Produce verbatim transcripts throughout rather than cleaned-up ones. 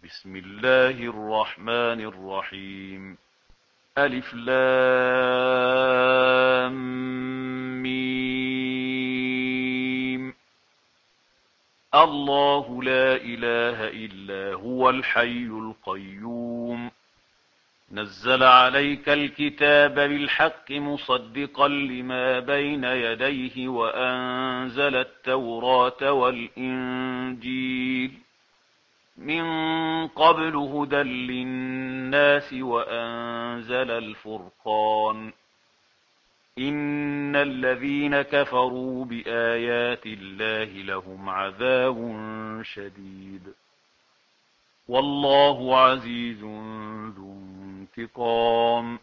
بسم الله الرحمن الرحيم. ألف لام ميم. الله لا إله إلا هو الحي القيوم. نزل عليك الكتاب بالحق مصدقا لما بين يديه وأنزل التوراة والإنجيل من قبل هدى للناس وأنزل الفرقان. إن الذين كفروا بآيات الله لهم عذاب شديد والله عزيز ذو انتقام.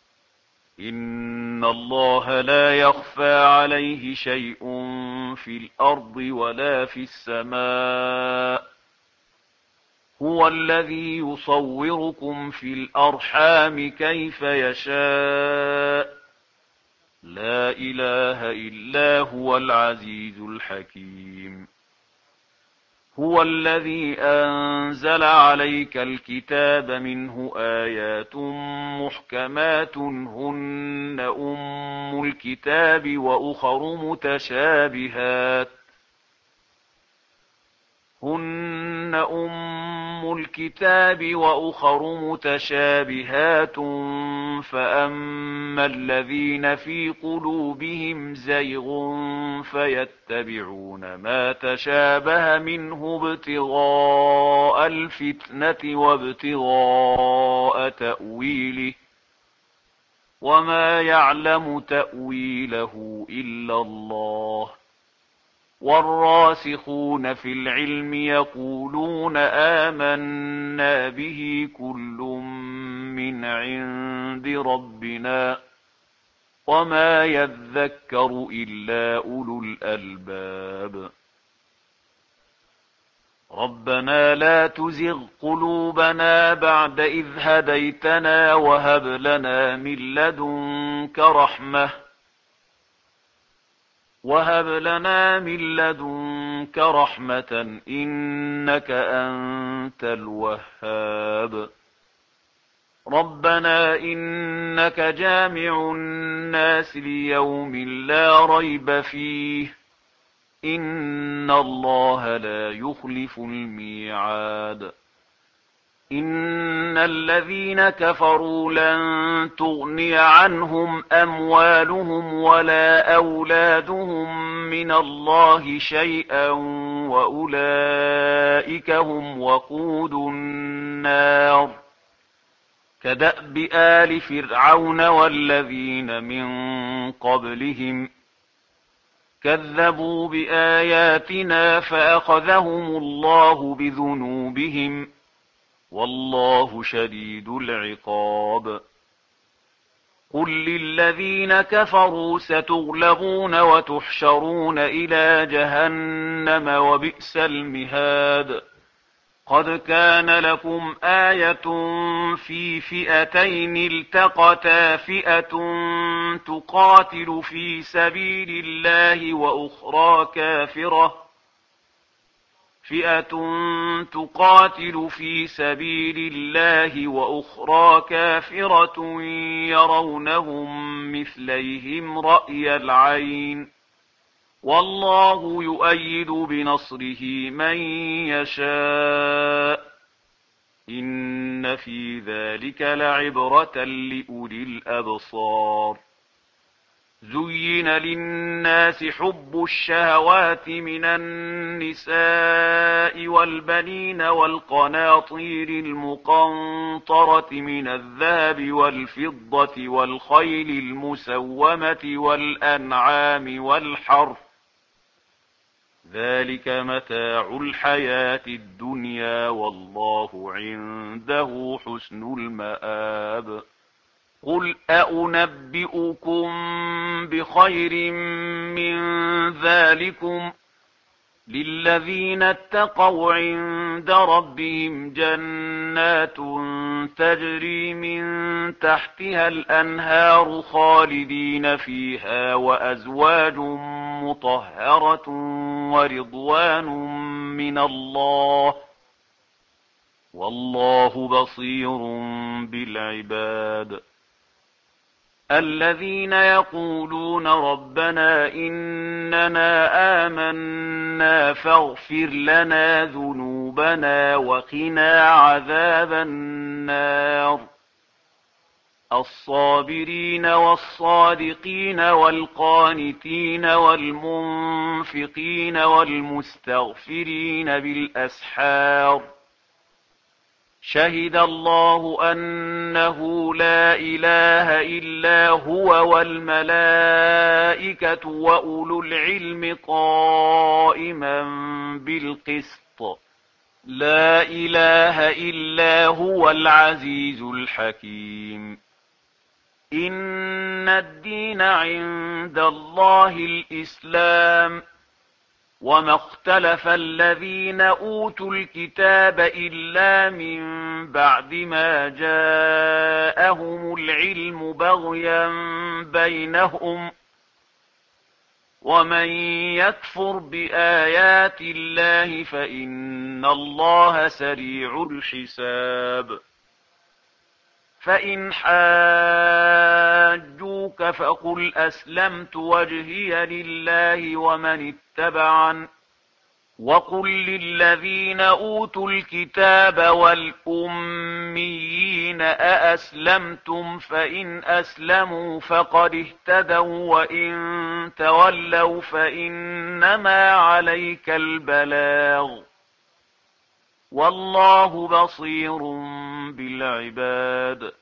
إن الله لا يخفى عليه شيء في الأرض ولا في السماء. هو الذي يصوركم في الأرحام كيف يشاء. لا إله إلا هو العزيز الحكيم. هو الذي أنزل عليك الكتاب منه آيات محكمات هن أم الكتاب وأخر متشابهات هن أم الكتاب وأخر متشابهات فأما الذين في قلوبهم زيغ فيتبعون ما تشابه منه ابتغاء الفتنة وابتغاء تأويله وما يعلم تأويله إلا الله. والراسخون في العلم يقولون آمنا به كل من عند ربنا وما يذكر إلا أولو الألباب. ربنا لا تزغ قلوبنا بعد إذ هديتنا وهب لنا من لدنك رحمة وهب لنا من لدنك رحمة إنك أنت الوهاب. ربنا إنك جامع الناس ليوم لا ريب فيه إن الله لا يخلف الميعاد. إن الذين كفروا لن تغني عنهم أموالهم ولا أولادهم من الله شيئا وأولئك هم وقود النار. كدأب آل فرعون والذين من قبلهم كذبوا بآياتنا فأخذهم الله بذنوبهم والله شديد العقاب. قل للذين كفروا ستغلبون وتحشرون إلى جهنم وبئس المهاد. قد كان لكم آية في فئتين التقتا فئة تقاتل في سبيل الله وأخرى كافرة فئة تقاتل في سبيل الله وأخرى كافرة يرونهم مثليهم رأي العين والله يؤيد بنصره من يشاء. إن في ذلك لعبرة لأولي الأبصار. زين للناس حب الشهوات من النساء والبنين والقناطير المقنطرة من الذهب والفضة والخيل المسومة والأنعام والحرث ذلك متاع الحياة الدنيا والله عنده حسن المآب. قل أأنبئكم بخير من ذلكم للذين اتقوا عند ربهم جنات تجري من تحتها الأنهار خالدين فيها وأزواج مطهرة ورضوان من الله والله بصير بالعباد. الذين يقولون ربنا إننا آمنا فاغفر لنا ذنوبنا وقنا عذاب النار. الصابرين والصادقين والقانتين والمنفقين والمستغفرين بالأسحار. شهد الله أنه لا إله إلا هو والملائكة وأولو العلم قائما بالقسط. لا إله إلا هو العزيز الحكيم. إن الدين عند الله الإسلام. وما اختلف الذين أوتوا الكتاب إلا من بعد ما جاءهم العلم بغيا بينهم. ومن يكفر بآيات الله فإن الله سريع الحساب. فإن حاجوك فقل أسلمت وجهي لله ومن اتبعن. وقل للذين أوتوا الكتاب والأميين أأسلمتم فإن أسلموا فقد اهتدوا وإن تولوا فإنما عليك البلاغ والله بصير بالعباد.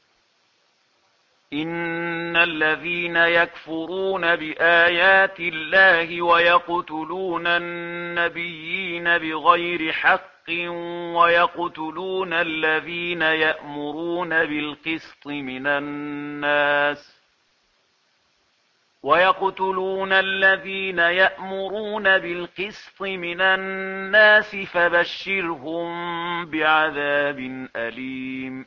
إن الذين يكفرون بآيات الله ويقتلون النبيين بغير حق ويقتلون الذين يأمرون بالقسط من الناس ويقتلون الذين يأمرون بالقسط من الناس فبشرهم بعذاب أليم.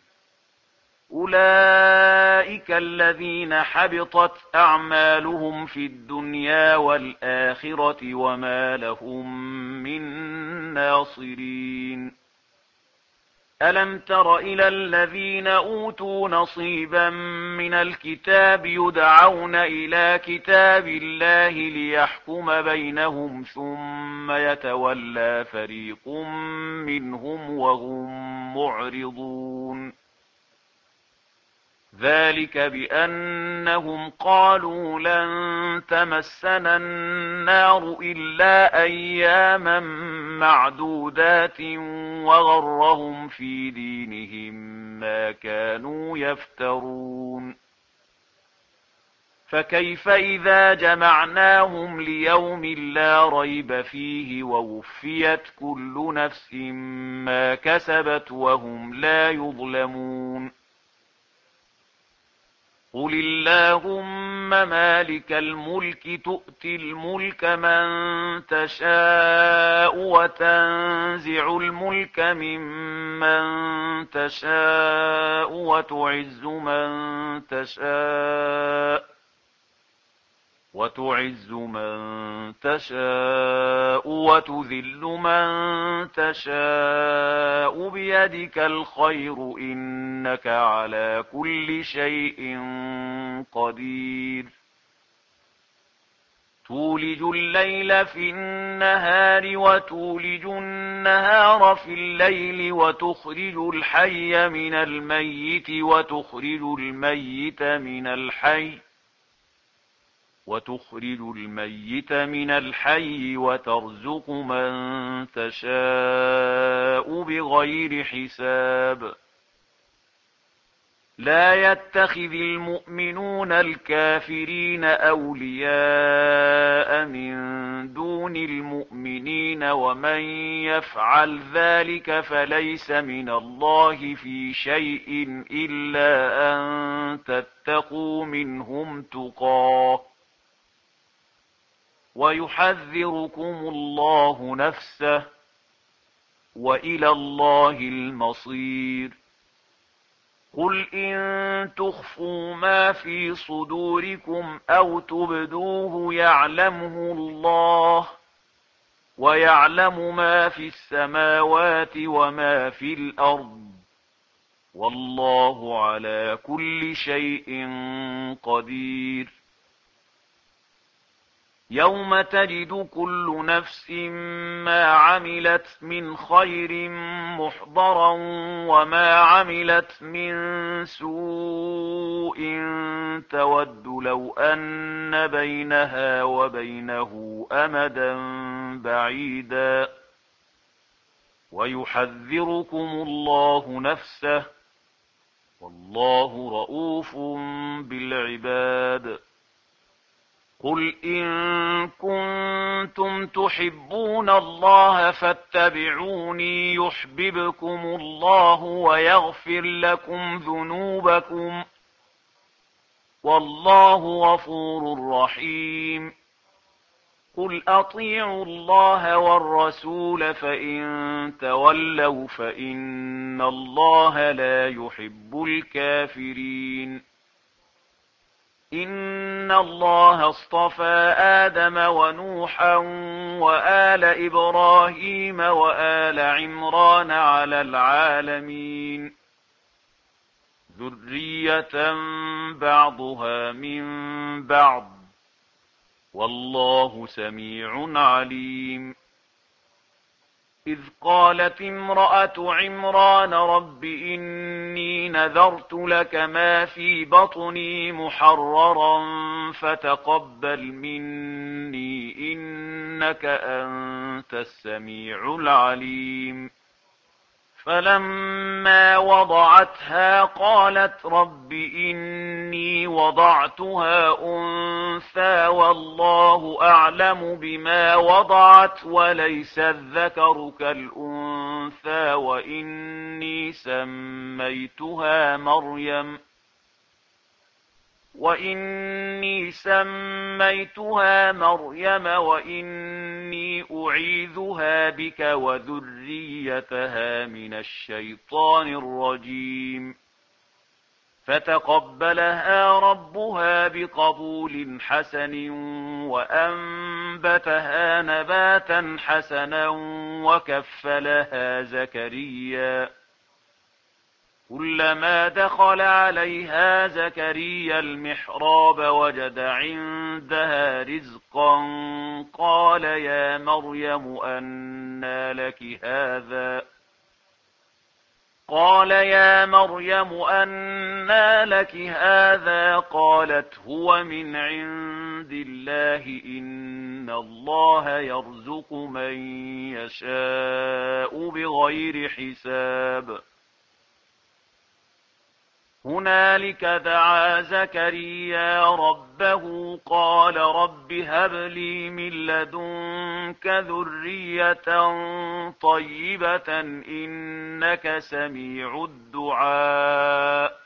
أولئك الذين حبطت أعمالهم في الدنيا والآخرة وما لهم من ناصرين. ألم تر إلى الذين أوتوا نصيبا من الكتاب يدعون إلى كتاب الله ليحكم بينهم ثم يتولى فريق منهم وهم معرضون. ذلك بأنهم قالوا لن تمسنا النار إلا أياما معدودات وغرهم في دينهم ما كانوا يفترون. فكيف إذا جمعناهم ليوم لا ريب فيه ووفيت كل نفس ما كسبت وهم لا يظلمون. قل اللهم مالك الملك تؤتي الملك من تشاء وتنزع الملك ممن تشاء وتعز من تشاء وتعز من تشاء وتذل من تشاء بيدك الخير إنك على كل شيء قدير. تولج الليل في النهار وتولج النهار في الليل وتخرج الحي من الميت وتخرج الميت من الحي وتخرج الميت من الحي وترزق من تشاء بغير حساب. لا يتخذ المؤمنون الكافرين أولياء من دون المؤمنين ومن يفعل ذلك فليس من الله في شيء إلا أن تتقوا منهم تقاه ويحذركم الله نفسه وإلى الله المصير. قل إن تخفوا ما في صدوركم أو تبدوه يعلمه الله ويعلم ما في السماوات وما في الأرض، والله على كل شيء قدير. يوم تجد كل نفس ما عملت من خير محضرا وما عملت من سوء تود لو أن بينها وبينه أمدا بعيدا، ويحذركم الله نفسه، والله رءوف بالعباد. قل إن كنتم تحبون الله فاتبعوني يحببكم الله ويغفر لكم ذنوبكم، والله غفور رحيم. قل أطيعوا الله والرسول فإن تولوا فإن الله لا يحب الكافرين. إن الله اصطفى آدم ونوحا وآل إبراهيم وآل عمران على العالمين، ذرية بعضها من بعض، والله سميع عليم. إذ قالت امرأة عمران رب إني نذرت لك ما في بطني محررا فتقبل مني إنك أنت السميع العليم. فلما وضعتها قالت رب إني وضعتها أنثى والله أعلم بما وضعت وليس الذكر كالأنثى وإني سميتها مريم وإني سميتها مريم وإني أعيذها بك وذريتها من الشيطان الرجيم. فتقبلها ربها بقبول حسن وأنبتها نباتا حسنا وكفلها زكريا. كلما دخل عليها زكريا المحراب وجد عندها رزقا قال يا مريم أنى لك هذا قال يا مريم أنى لك هذا قالت هو من عند الله إن الله يرزق من يشاء بغير حساب. هنالك دعا زكريا ربه قال رب هب لي من لدنك ذرية طيبة إنك سميع الدعاء.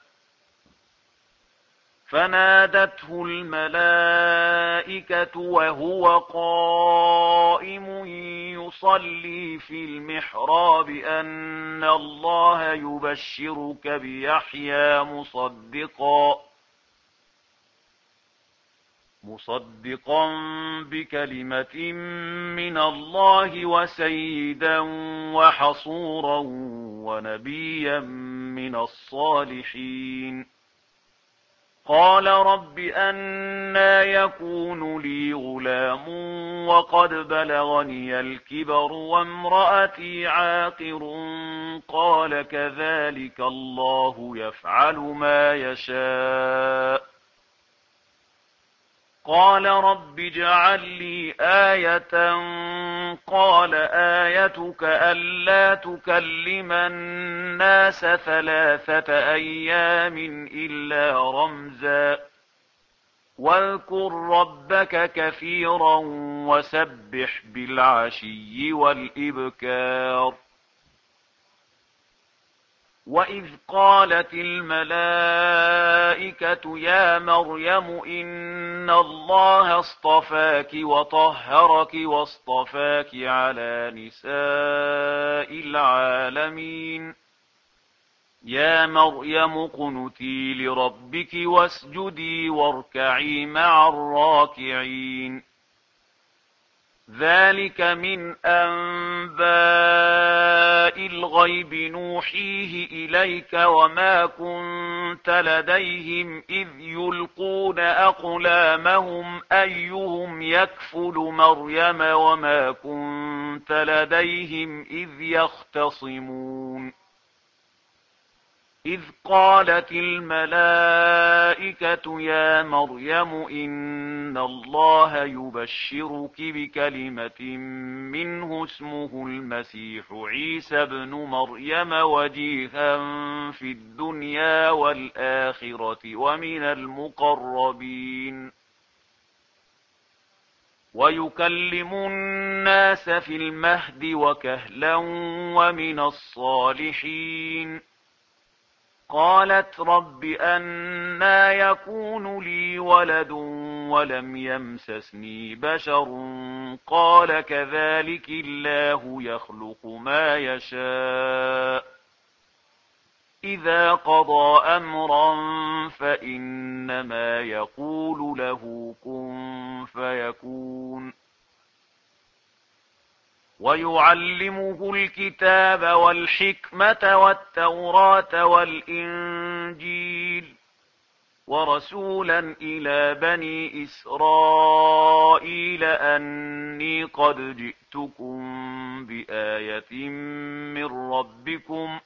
فنادته الملائكة وهو قائم يصلي في المحراب أن الله يبشرك بيحيى مصدقا مصدقا بكلمة من الله وسيدا وحصورا ونبيا من الصالحين. قال رب أنى يكون لي غلام وقد بلغني الكبر وامرأتي عاقر قال كذلك الله يفعل ما يشاء. قال رب اجعل لي آية قال آيتك ألا تكلم الناس ثلاثة أيام إلا رمزا واذكر ربك كثيرا وسبح بالعشي والإبكار. وإذ قالت الملائكة يا مريم إن الله اصطفاك وطهرك واصطفاك على نساء العالمين. يا مريم اقنتي لربك واسجدي واركعي مع الراكعين. ذلك من أنباء الغيب نوحيه إليك وما كنت لديهم إذ يلقون أقلامهم أيهم يكفل مريم وما كنت لديهم إذ يختصمون إذ قالت الملائكة يا مريم إن الله يبشرك بكلمة منه اسمه المسيح عيسى ابن مريم وجيها في الدنيا والآخرة ومن المقربين ويكلم الناس في المهد وكهلا ومن الصالحين قالت رب أنى يكون لي ولد ولم يمسسني بشر قال كذلك الله يخلق ما يشاء إذا قضى أمرا فإنما يقول له كن فيكون ويعلمه الكتاب والحكمة والتوراة والإنجيل ورسولا إلى بني إسرائيل أني قد جئتكم بآية من ربكم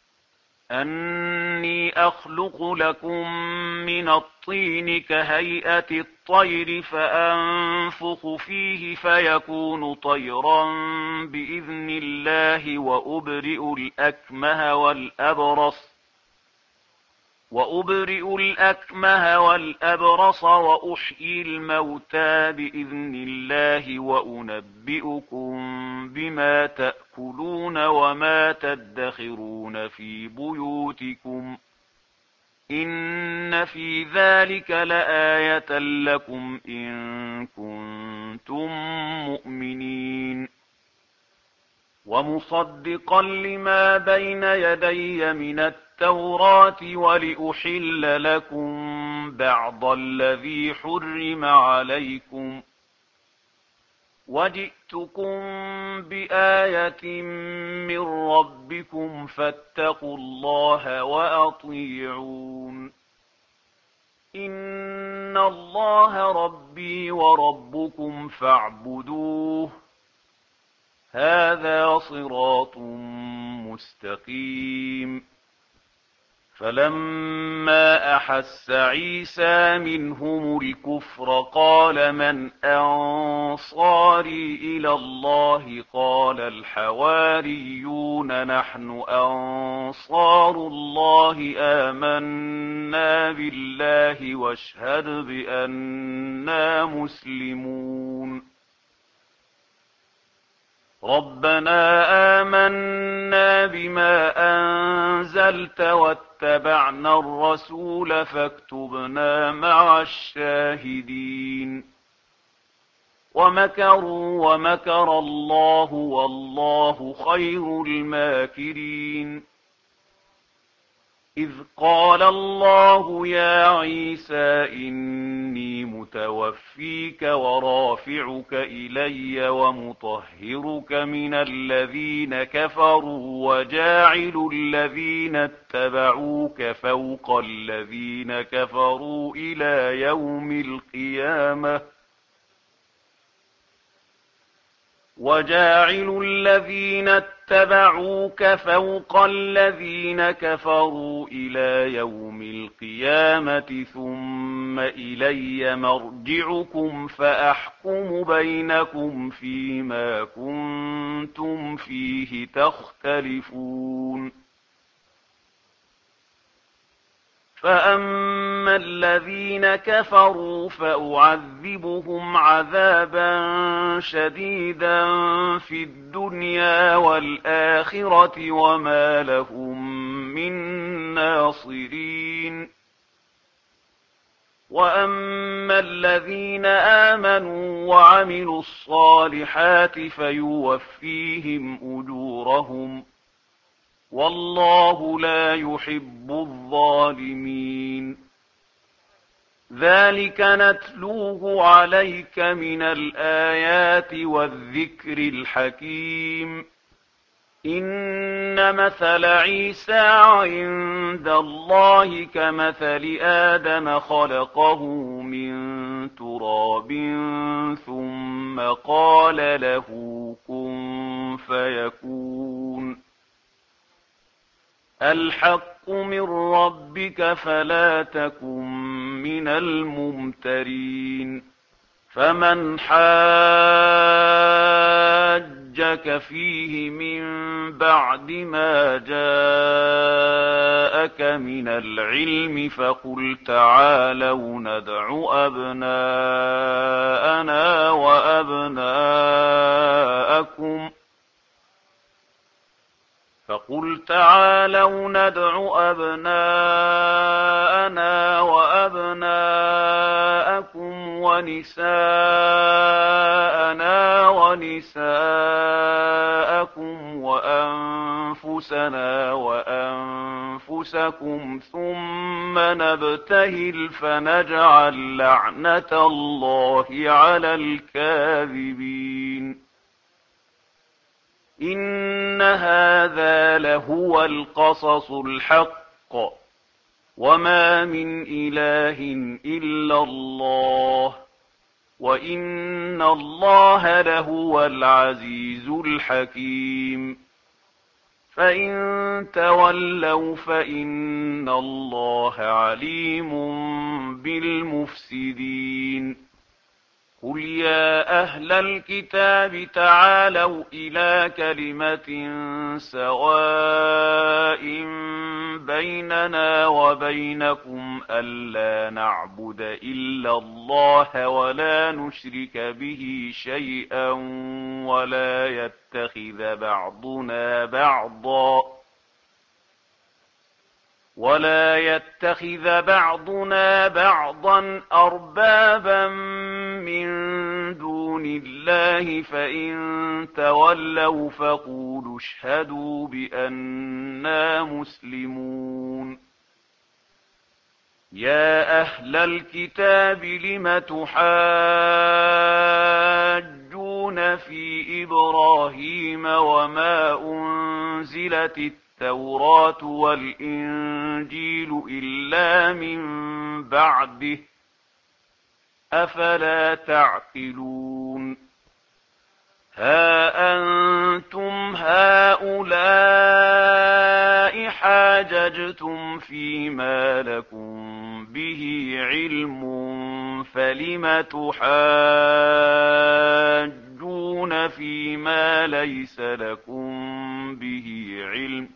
أني أخلق لكم من الطين كهيئة الطير فأنفخ فيه فيكون طيرا بإذن الله وأبرئ الأكمه والأبرص وأبرئ الأكمه والأبرص وأحيي الموتى بإذن الله وأنبئكم بما تأكلون وما تدخرون في بيوتكم إن في ذلك لآية لكم إن كنتم مؤمنين ومصدقا لما بين يدي من التوراة ولأحل لكم بعض الذي حرم عليكم وجئتكم بآية من ربكم فاتقوا الله وأطيعون إن الله ربي وربكم فاعبدوه هذا صراط مستقيم فلما أحس عيسى منهم الكفر قال من أنصاري إلى الله قال الحواريون نحن أنصار الله آمنا بالله واشهد بأننا مسلمون ربنا آمنا بما أنزلت واتبعنا الرسول فاكتبنا مع الشاهدين ومكروا ومكر الله والله خير الماكرين إذ قال الله يا عيسى إني متوفيك ورافعك إلي ومطهرك من الذين كفروا وجاعل الذين اتبعوك فوق الذين كفروا إلى يوم القيامة وجاعل الذين اتبعوك فوق الذين كفروا إلى يوم القيامة ثم إلي مرجعكم فأحكم بينكم فيما كنتم فيه تختلفون فأما الذين كفروا فأعذبهم عذابا شديدا في الدنيا والآخرة وما لهم من ناصرين وأما الذين آمنوا وعملوا الصالحات فيوفيهم أجورهم والله لا يحب الظالمين ذلك نتلوه عليك من الآيات والذكر الحكيم. إن مثل عيسى عند الله كمثل آدم خلقه من تراب ثم قال له كن فيكون. الحق من ربك فلا تكن من الممترين. فمن حاجك فيه من بعد ما جاءك من العلم فقل تعالوا ندع أبناءنا وأبناءكم فقل تعالوا ندع أبناءنا وأبناءكم ونساءنا ونساءكم وأنفسنا وأنفسكم ثم نبتهل فنجعل لعنة الله على الكاذبين. إن هذا لهو القصص الحق وما من إله إلا الله وإن الله لهو العزيز الحكيم. فإن تولوا فإن الله عليم بالمفسدين. قل يا أهل الكتاب تعالوا إلى كلمة سواء بيننا وبينكم ألا نعبد إلا الله ولا نشرك به شيئا ولا يتخذ بعضنا بعضا ولا يتخذ بعضنا بعضا أربابا من دون الله فإن تولوا فقولوا اشهدوا بأننا مسلمون. يا أهل الكتاب لم تحاجون في إبراهيم وما أنزلت التوراة والإنجيل إلا من بعده أفلا تعقلون. ها أنتم هؤلاء حاججتم فيما لكم به علم فلم تحاجون فيما ليس لكم به علم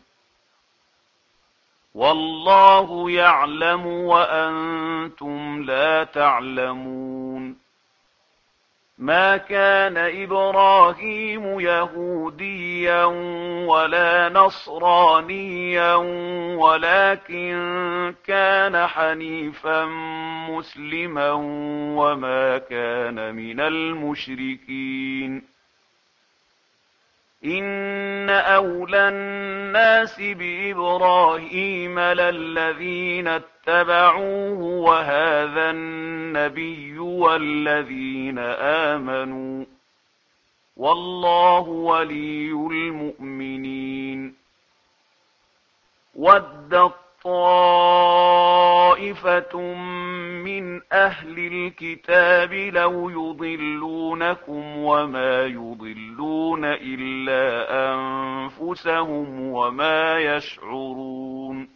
والله يعلم وأنتم لا تعلمون. ما كان إبراهيم يهوديا ولا نصرانيا ولكن كان حنيفا مسلما وما كان من المشركين. إن أولى الناس بإبراهيم للذين اتبعوه وهذا النبي والذين آمنوا والله ولي المؤمنين. ودت طائفة من أهل الكتاب لو يضلونكم وما يضلون إلا أنفسهم وما يشعرون.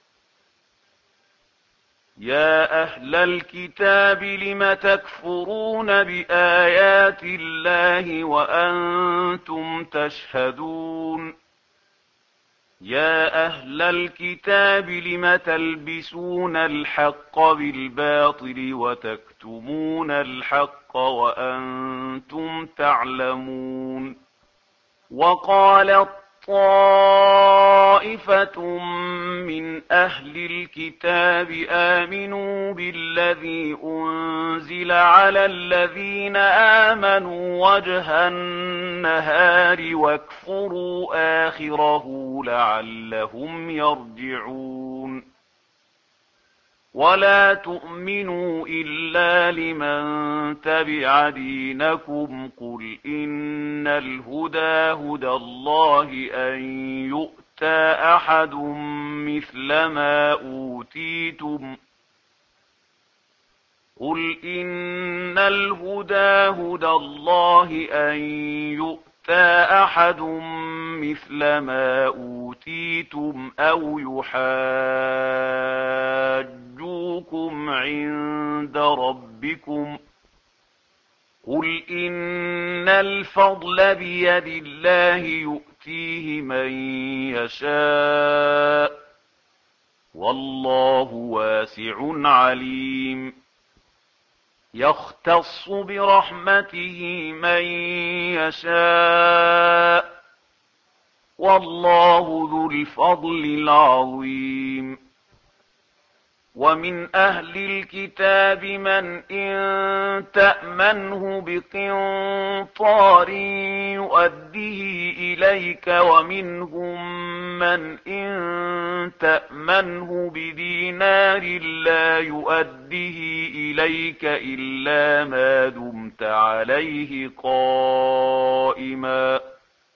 يا أهل الكتاب لم تكفرون بآيات الله وأنتم تشهدون. يا أهل الكتاب لم تلبسون الحق بالباطل وتكتمون الحق وأنتم تعلمون. وقالت طائفة من أهل الكتاب آمنوا بالذي أنزل على الذين آمنوا وجه النهار واكفروا آخره لعلهم يرجعون. ولا تؤمنوا إلا لمن تبع دينكم قل إن الهدى هدى الله أن يؤتى أحد مثل ما أوتيتم قل إن الهدى هدى الله أن يؤتى أحد مثل ما أوتيتم أو يحاجوكم عند ربكم قل إن الفضل بيد الله يؤتيه من يشاء والله واسع عليم يختص برحمته من يشاء والله ذو الفضل العظيم ومن أهل الكتاب من إن تأمنه بقنطار يؤديه إليك ومنهم من إن تأمنه بدينار لا يؤديه إليك إلا ما دمت عليه قائما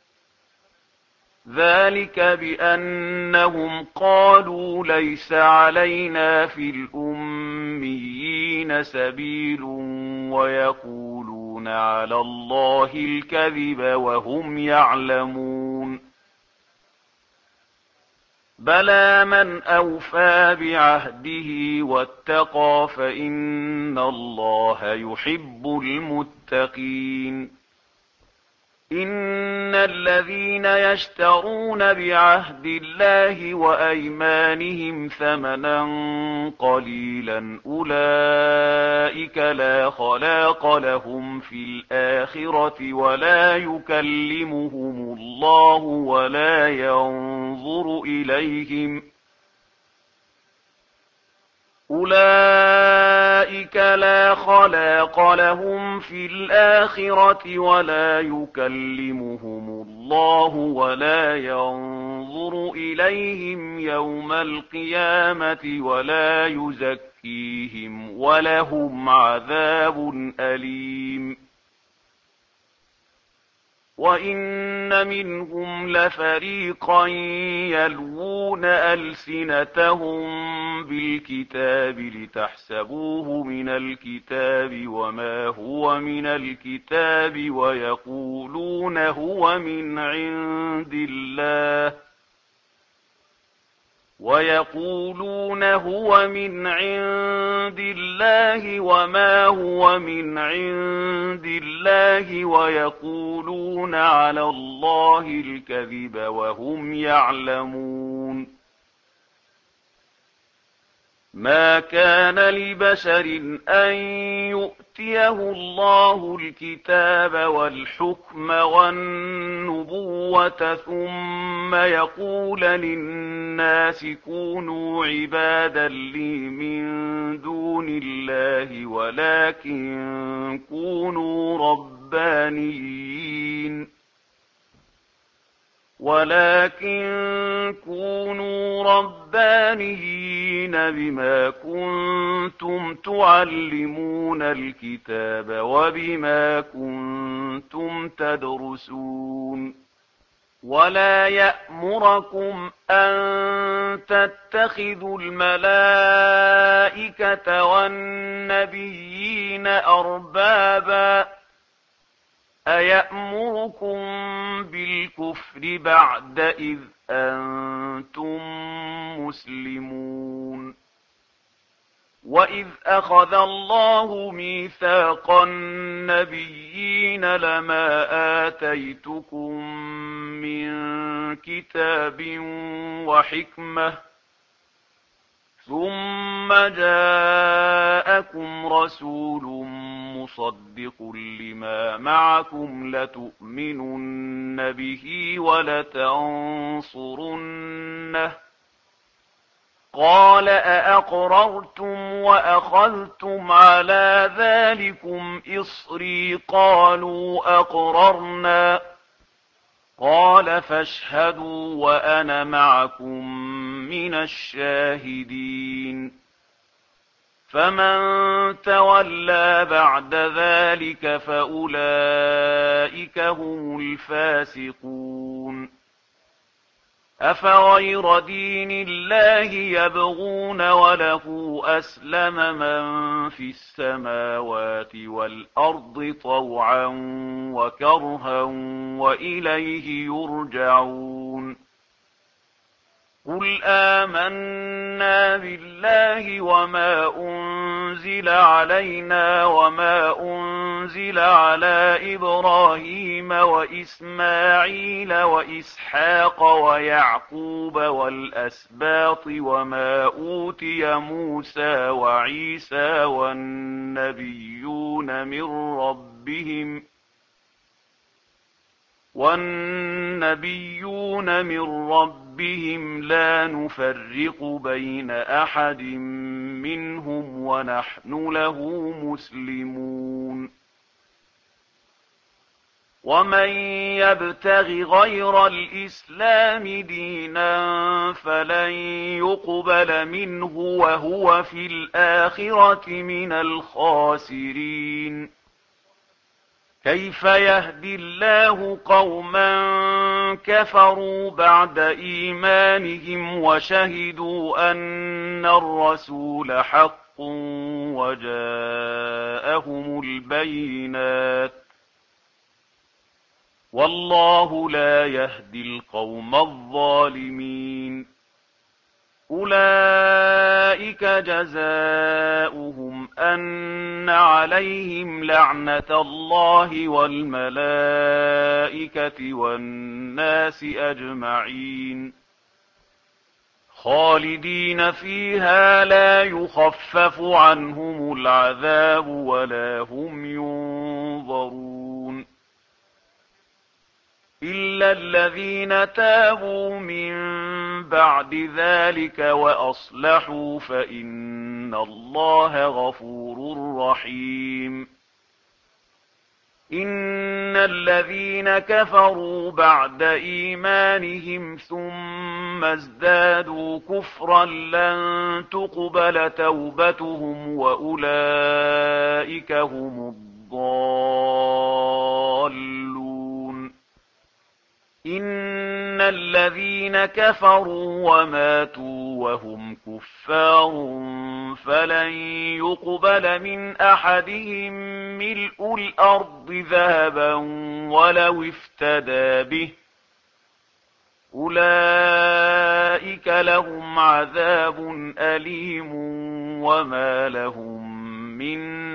ذلك بأنهم قالوا ليس علينا في الأميين سبيل ويقولون على الله الكذب وهم يعلمون بلى من أوفى بعهده واتقى فإن الله يحب المتقين إن الذين يشترون بعهد الله وأيمانهم ثمنا قليلا أولئك لا خلاق لهم في الآخرة ولا يكلمهم الله ولا ينظر إليهم أولئك لا خلاق لهم في الآخرة ولا يكلمهم الله ولا ينظر إليهم يوم القيامة ولا يزكيهم ولهم عذاب أليم وإن منهم لفريقا يلوون ألسنتهم بالكتاب لتحسبوه من الكتاب وما هو من الكتاب ويقولون هو من عند الله ويقولون هو من عند الله وما هو من عند الله ويقولون على الله الكذب وهم يعلمون ما كان لبشر أن يؤتيه الله الكتاب والحكم والنبوة ثم يقول للناس كونوا عبادا لي من دون الله ولكن كونوا ربانيين ولكن كونوا ربانيين بما كنتم تعلمون الكتاب وبما كنتم تدرسون ولا يأمركم أن تتخذوا الملائكة والنبيين أربابا أيأمركم بالكفر بعد إذ أنتم مسلمون وإذ أخذ الله ميثاق النبيين لما آتيتكم من كتاب وحكمة ثم جاءكم رسول مصدق لما معكم لتؤمنن به ولتنصرنه قال أأقررتم وأخذتم على ذلكم إصري قالوا أقررنا قال فاشهدوا وأنا معكم من الشاهدين فمن تولى بعد ذلك فأولئك هم الفاسقون أفغير دين الله يبغون وله أسلم من في السماوات والأرض طوعا وكرها وإليه يرجعون قل آمنا بالله وما أنزل علينا وما أنزل على إبراهيم وإسماعيل وإسحاق ويعقوب والأسباط وما أوتي موسى وعيسى والنبيون من ربهم والنبيون من ربهم لا نفرق بين أحد منهم ونحن له مسلمون ومن يبتغ غير الإسلام دينا فلن يقبل منه وهو في الآخرة من الخاسرين كيف يهدي الله قوما كفروا بعد إيمانهم وشهدوا أن الرسول حق وجاءهم البينات والله لا يهدي القوم الظالمين أولئك جزاؤهم أن عليهم لعنة الله والملائكة والناس أجمعين خالدين فيها لا يخفف عنهم العذاب ولا هم ينظرون إلا الذين تابوا من بعد ذلك وأصلحوا فإن الله غفور رحيم إن الذين كفروا بعد إيمانهم ثم ازدادوا كفرا لن تقبل توبتهم وأولئك هم الضالون إن الذين كفروا وماتوا وهم كفار فلن يقبل من أحدهم ملء الأرض ذهبا ولو افتدى به أولئك لهم عذاب أليم وما لهم من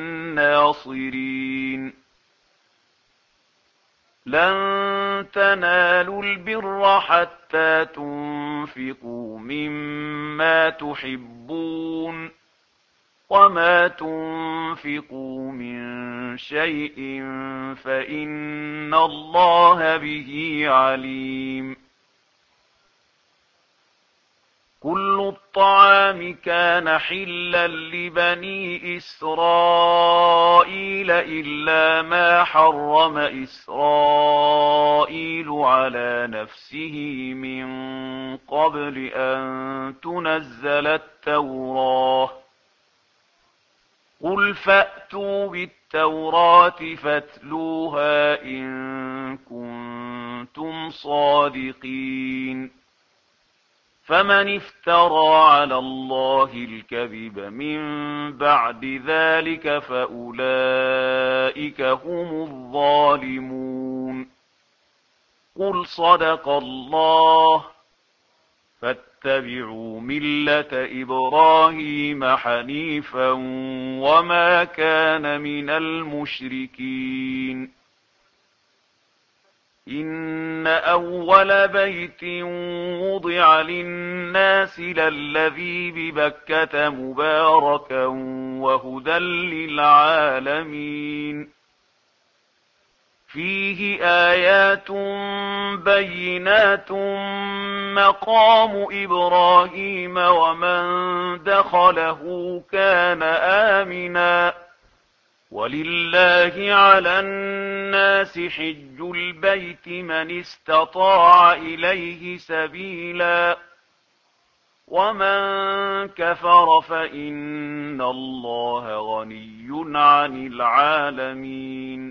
ناصرين لن تنالوا البر حتى تنفقوا مما تحبون وما تنفقوا من شيء فإن الله به عليم كل الطعام كان حلا لبني إسرائيل إلا ما حرم إسرائيل على نفسه من قبل أن تنزل التوراة قل فأتوا بالتوراة فاتلوها إن كنتم صادقين فمن افترى على الله الكذب من بعد ذلك فأولئك هم الظالمون قل صدق الله فاتبعوا ملة إبراهيم حنيفا وما كان من المشركين إن أول بيت وضع للناس للذي ببكة مباركا وهدى للعالمين فيه آيات بينات مقام إبراهيم ومن دخله كان آمنا ولله على الناس حج البيت من استطاع إليه سبيلا ومن كفر فإن الله غني عن العالمين.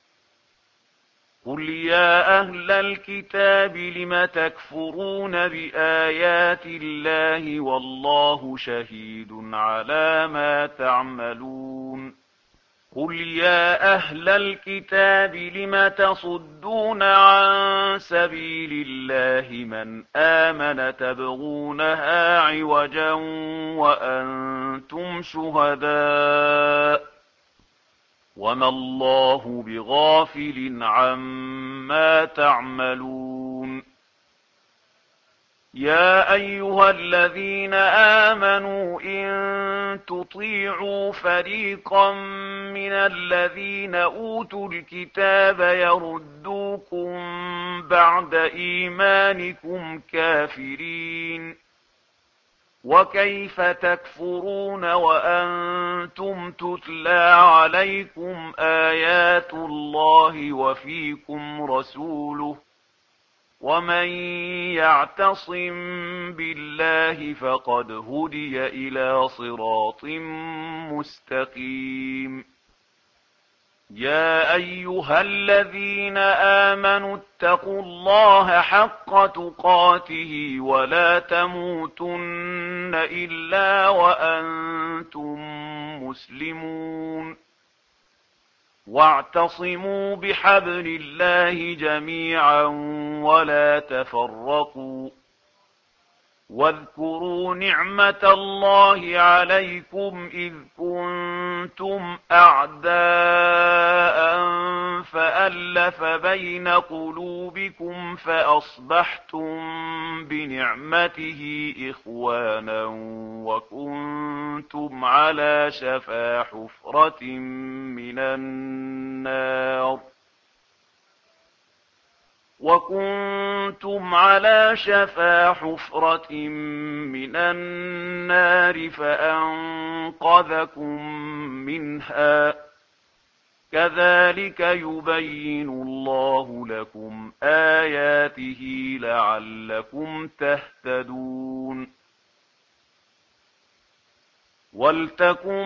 قل يا أهل الكتاب لم تكفرون بآيات الله والله شهيد على ما تعملون. قل يا أهل الكتاب لم تصدون عن سبيل الله من آمن تبغونها عوجا وأنتم شهداء وما الله بغافل عما تعملون. يا أيها الذين آمنوا إن تطيعوا فريقا من الذين أوتوا الكتاب يردوكم بعد إيمانكم كافرين وكيف تكفرون وأنتم تتلى عليكم آيات الله وفيكم رسوله ومن يعتصم بالله فقد هدي إلى صراط مستقيم. يا أيها الذين آمنوا اتقوا الله حق تقاته ولا تموتن إلا وأنتم مسلمون. واعتصموا بحبل الله جميعا ولا تفرقوا. واذكروا نعمة الله عليكم إذ كنتم أعداء فألف بين قلوبكم فأصبحتم بنعمته إخوانا وكنتم على شفا حفرة من النار وكنتم على شفا حفرة من النار فأنقذكم منها كذلك يبين الله لكم آياته لعلكم تهتدون. ولتكن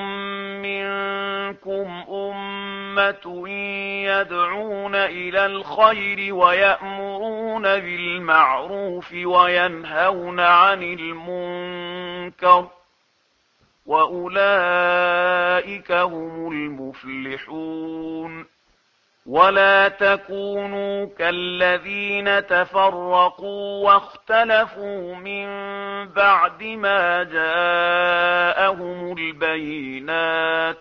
منكم أمة يدعون إلى الخير ويأمرون بالمعروف وينهون عن المنكر وأولئك هم المفلحون. ولا تكونوا كالذين تفرقوا واختلفوا من بعد ما جاءهم البينات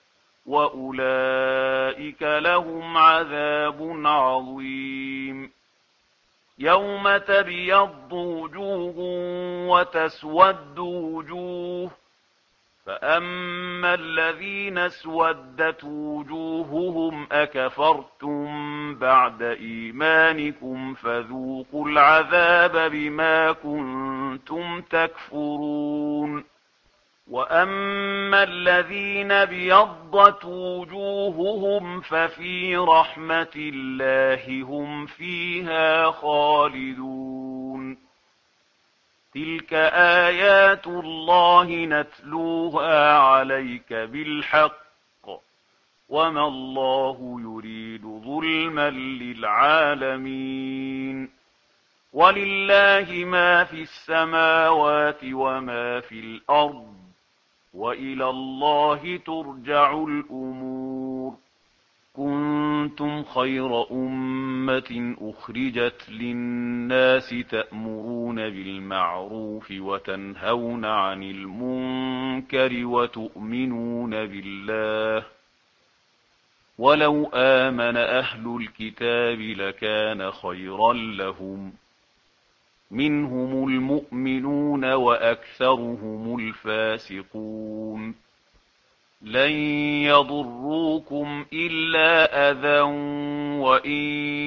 وأولئك لهم عذاب عظيم. يوم تبيض وجوه وتسود وجوه فأما الذين اسودت وجوههم أكفرتم بعد إيمانكم فذوقوا العذاب بما كنتم تكفرون. وأما الذين ابيضت وجوههم ففي رحمة الله هم فيها خالدون. تلك آيات الله نتلوها عليك بالحق وما الله يريد ظلما للعالمين. ولله ما في السماوات وما في الأرض وإلى الله ترجع الأمور. كنتم خير أمة أخرجت للناس تأمرون بالمعروف وتنهون عن المنكر وتؤمنون بالله ولو آمن أهل الكتاب لكان خيرا لهم منهم المؤمنون وأكثرهم الفاسقون. لن يضروكم إلا أذى وإن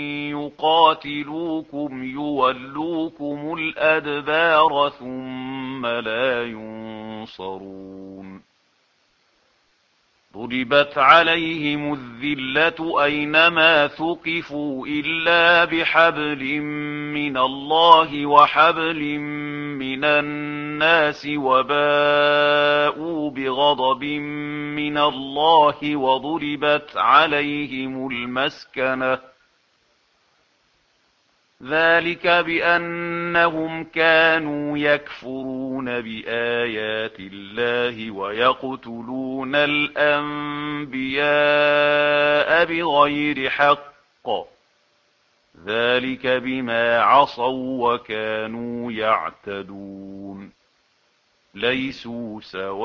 يقاتلوكم يولوكم الأدبار ثم لا ينصرون. ضربت عليهم الذلة أينما ثقفوا إلا بحبل من الله وحبل من الناس الناس وباءوا بغضب من الله وضربت عليهم المسكنة ذلك بأنهم كانوا يكفرون بآيات الله ويقتلون الأنبياء بغير حق ذلك بما عصوا وكانوا يعتدون ليسوا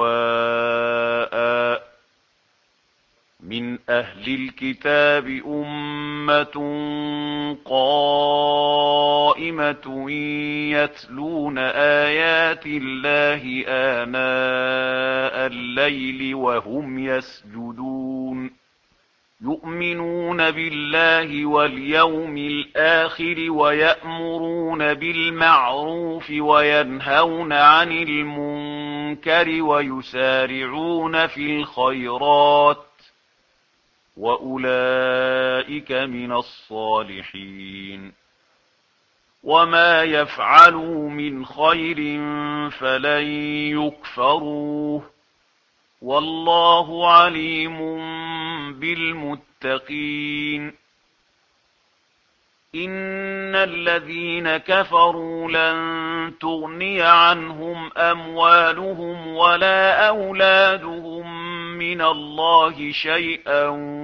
سواء من أهل الكتاب أمة قائمة يتلون آيات الله آناء الليل وهم يسجدون يؤمنون بالله واليوم الآخر ويأمرون بالمعروف وينهون عن المنكر ويسارعون في الخيرات وأولئك من الصالحين وما يفعلوا من خير فلن يكفروه والله عليم بالمتقين إن الذين كفروا لن تغني عنهم أموالهم ولا أولادهم من الله شيئا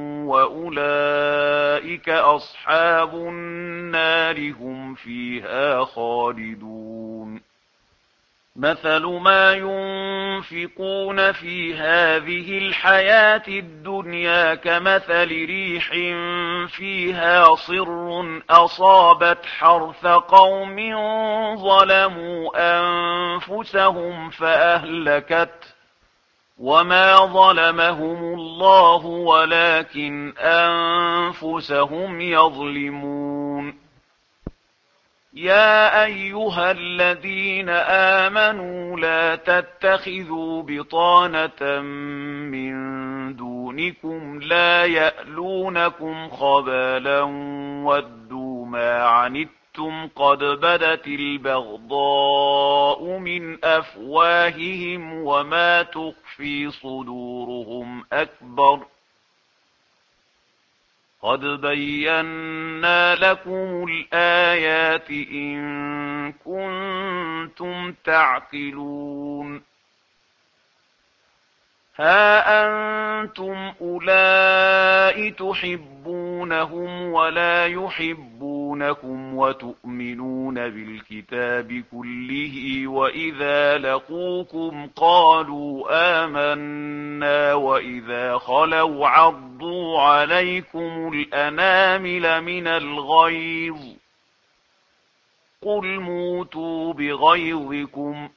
وأولئك أصحاب النار هم فيها خالدون مثل ما ينفقون في هذه الحياة الدنيا كمثل ريح فيها صر أصابت حرث قوم ظلموا أنفسهم فأهلكت وما ظلمهم الله ولكن أنفسهم يظلمون يا أيها الذين آمنوا لا تتخذوا بطانة من دونكم لا يألونكم خبالا ودوا ما عنتم قد بدت البغضاء من أفواههم وما تخفي صدورهم أكبر قد بينا لكم الآيات إن كنتم تعقلون ها أنتم أولئك تحبونهم ولا يحبونكم وتؤمنون بالكتاب كله وإذا لقوكم قالوا آمنا وإذا خلوا عضوا عليكم الأنامل من الغيظ قل موتوا بغيظكم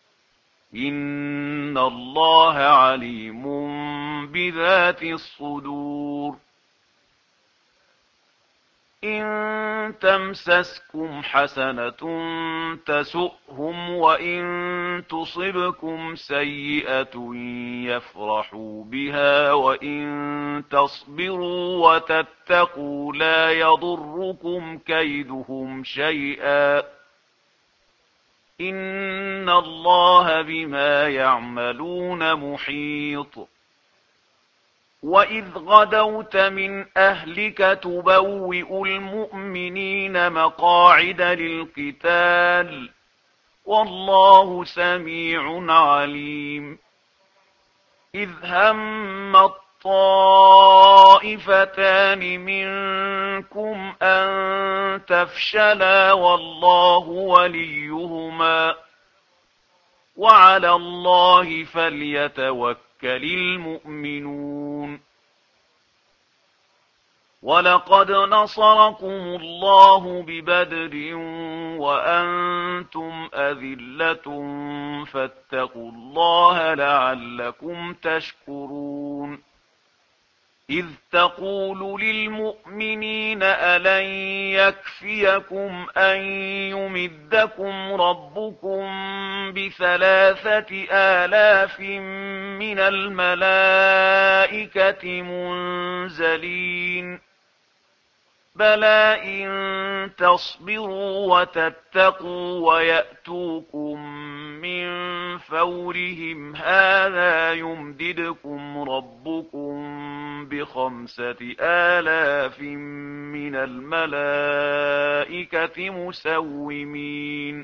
إن الله عليم بذات الصدور إن تمسسكم حسنة تسؤهم وإن تصبكم سيئة يفرحوا بها وإن تصبروا وتتقوا لا يضركم كيدهم شيئا إن الله بما يعملون محيط وإذ غدوت من أهلك تبوئ المؤمنين مقاعد للقتال والله سميع عليم إذ هم الطائفتان منكم أن تفشلا والله وليهما وعلى الله فليتوكل المؤمنون ولقد نصركم الله ببدر وأنتم أذلة فاتقوا الله لعلكم تشكرون إذ تقول للمؤمنين ألن يكفيكم أن يمدكم ربكم بثلاثة آلاف من الملائكة منزلين بلى إن تصبروا وتتقوا ويأتوكم من فورهم هذا يمددكم ربكم بخمسة آلاف من الملائكة مسومين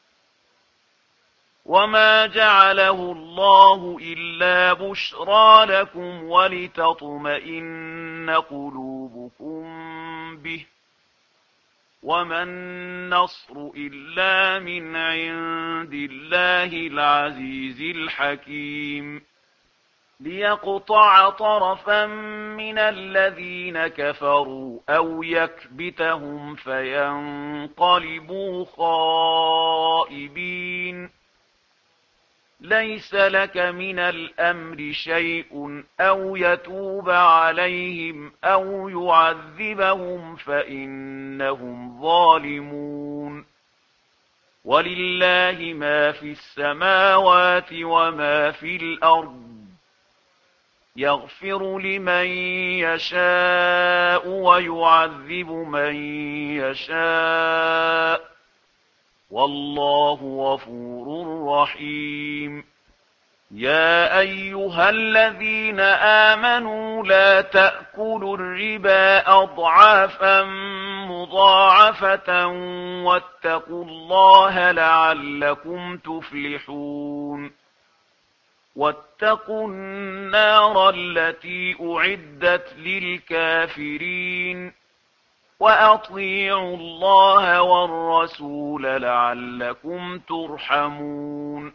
وما جعله الله إلا بشرى لكم ولتطمئن قلوبكم به وما النصر إلا من عند الله العزيز الحكيم ليقطع طرفا من الذين كفروا أو يكبتهم فينقلبوا خائبين ليس لك من الأمر شيء أو يتوب عليهم أو يعذبهم فإنهم ظالمون ولله ما في السماوات وما في الأرض يغفر لمن يشاء ويعذب من يشاء والله غفور رحيم يا أيها الذين آمنوا لا تأكلوا الربا أضعافا مضاعفة واتقوا الله لعلكم تفلحون واتقوا النار التي أعدت للكافرين وأطيعوا الله والرسول لعلكم ترحمون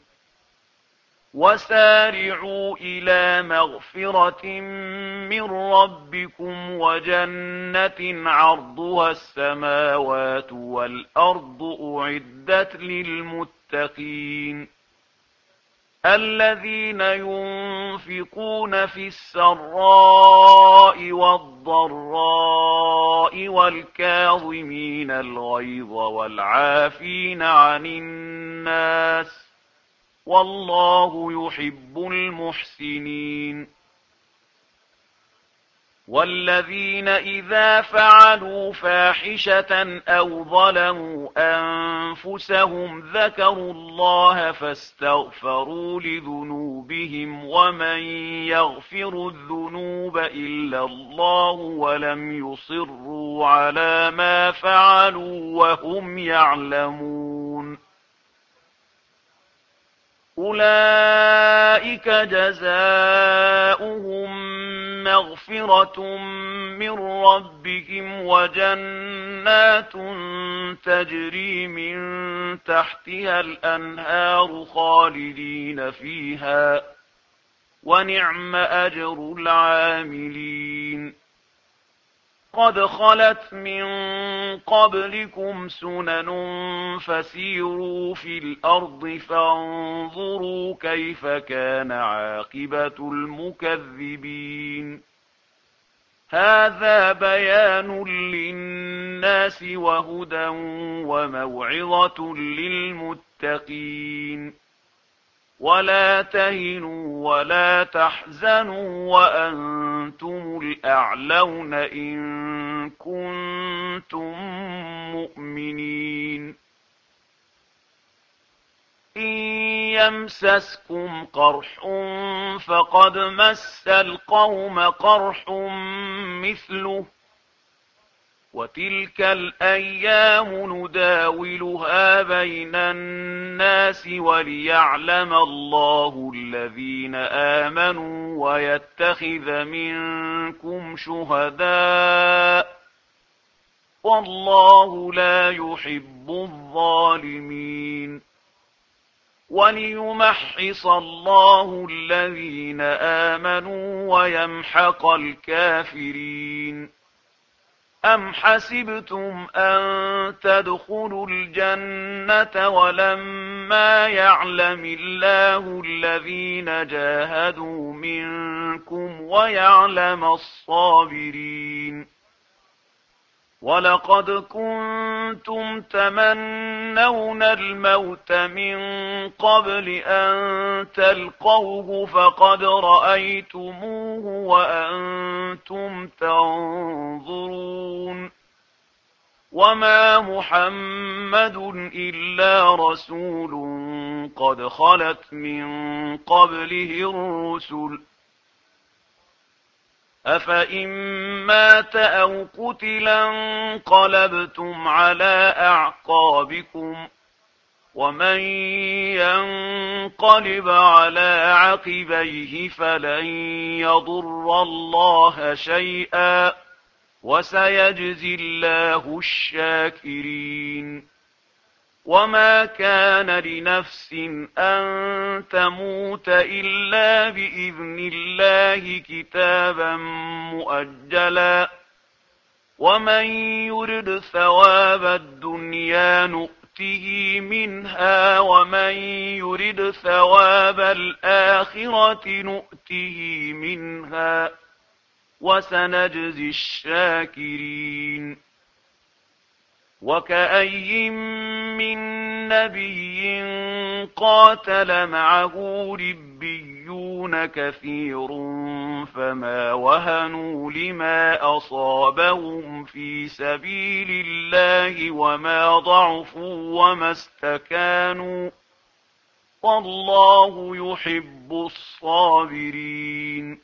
وسارعوا إلى مغفرة من ربكم وجنة عرضها السماوات والأرض أعدت للمتقين الذين ينفقون في السراء والضراء والكاظمين الغيظ والعافين عن الناس والله يحب المحسنين والذين إذا فعلوا فاحشة أو ظلموا أنفسهم ذكروا الله فاستغفروا لذنوبهم ومن يغفر الذنوب إلا الله ولم يصروا على ما فعلوا وهم يعلمون أولئك جزاؤهم مغفرة من ربهم وجنات تجري من تحتها الأنهار خالدين فيها ونعم أجر العاملين قد خلت من قبلكم سنن فسيروا في الأرض فانظروا كيف كان عاقبة المكذبين هذا بيان للناس وهدى وموعظة للمتقين ولا تهنوا ولا تحزنوا وأنتم الأعلون إن كنتم مؤمنين إن يمسسكم قرح فقد مس القوم قرح مثله وتلك الأيام نداولها بين الناس وليعلم الله الذين آمنوا ويتخذ منكم شهداء والله لا يحب الظالمين وليمحص الله الذين آمنوا ويمحق الكافرين أم حسبتم أن تدخلوا الجنة ولما يعلم الله الذين جاهدوا منكم ويعلم الصابرين ولقد كنتم تمنون الموت من قبل أن تلقوه فقد رأيتموه وأنتم تنظرون وما محمد إلا رسول قد خلت من قبله الرسل أفإن مات أو قتلا انقلبتم على أعقابكم ومن ينقلب على عقبيه فلن يضر الله شيئا وسيجزي الله الشاكرين وما كان لنفس أن تموت إلا بإذن الله كتابا مؤجلا ومن يرد ثواب الدنيا نؤته منها ومن يرد ثواب الآخرة نؤته منها وسنجزي الشاكرين وكأي من نبي قاتل معه ربيون كثير فما وهنوا لما أصابهم في سبيل الله وما ضعفوا وما استكانوا والله يحب الصابرين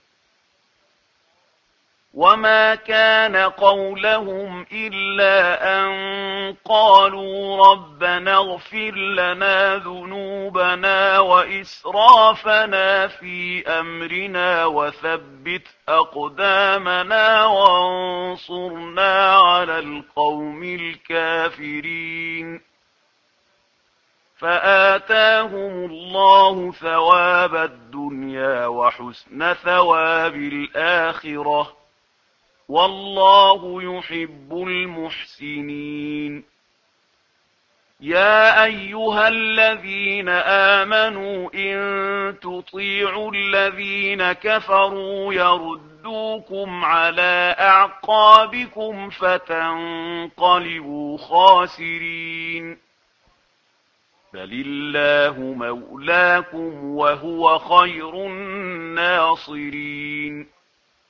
وما كان قولهم إلا أن قالوا ربنا اغفر لنا ذنوبنا وإسرافنا في أمرنا وثبت أقدامنا وانصرنا على القوم الكافرين فآتاهم الله ثواب الدنيا وحسن ثواب الآخرة والله يحب المحسنين يا أيها الذين آمنوا إن تطيعوا الذين كفروا يردوكم على أعقابكم فتنقلبوا خاسرين بل الله مولاكم وهو خير الناصرين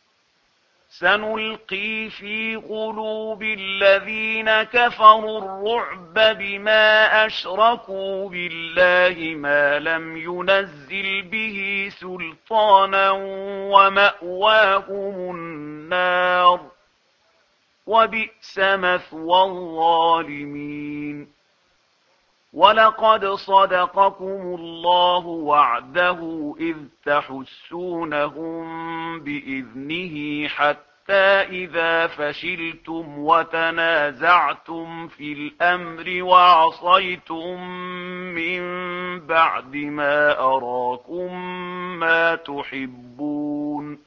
سنلقي في قلوب الذين كفروا الرعب بما أشركوا بالله ما لم ينزل به سلطانا ومأواهم النار وبئس مثوى الظالمين ولقد صدقكم الله وعده إذ تحسونهم بإذنه حتى إذا فشلتم وتنازعتم في الأمر وعصيتم من بعد ما أراكم ما تحبون